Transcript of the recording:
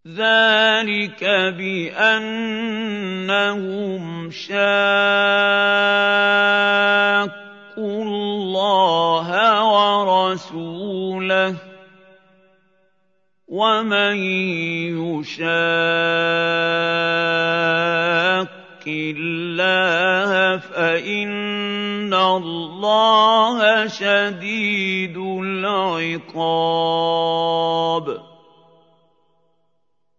ذَٰلِكَ بِأَنَّهُمْ شَاقُّوا اللَّهَ وَرَسُولَهُ ۖ وَمَن يُشَاقِّ اللَّهَ فَإِنَّ اللَّهَ شَدِيدُ الْعِقَابِ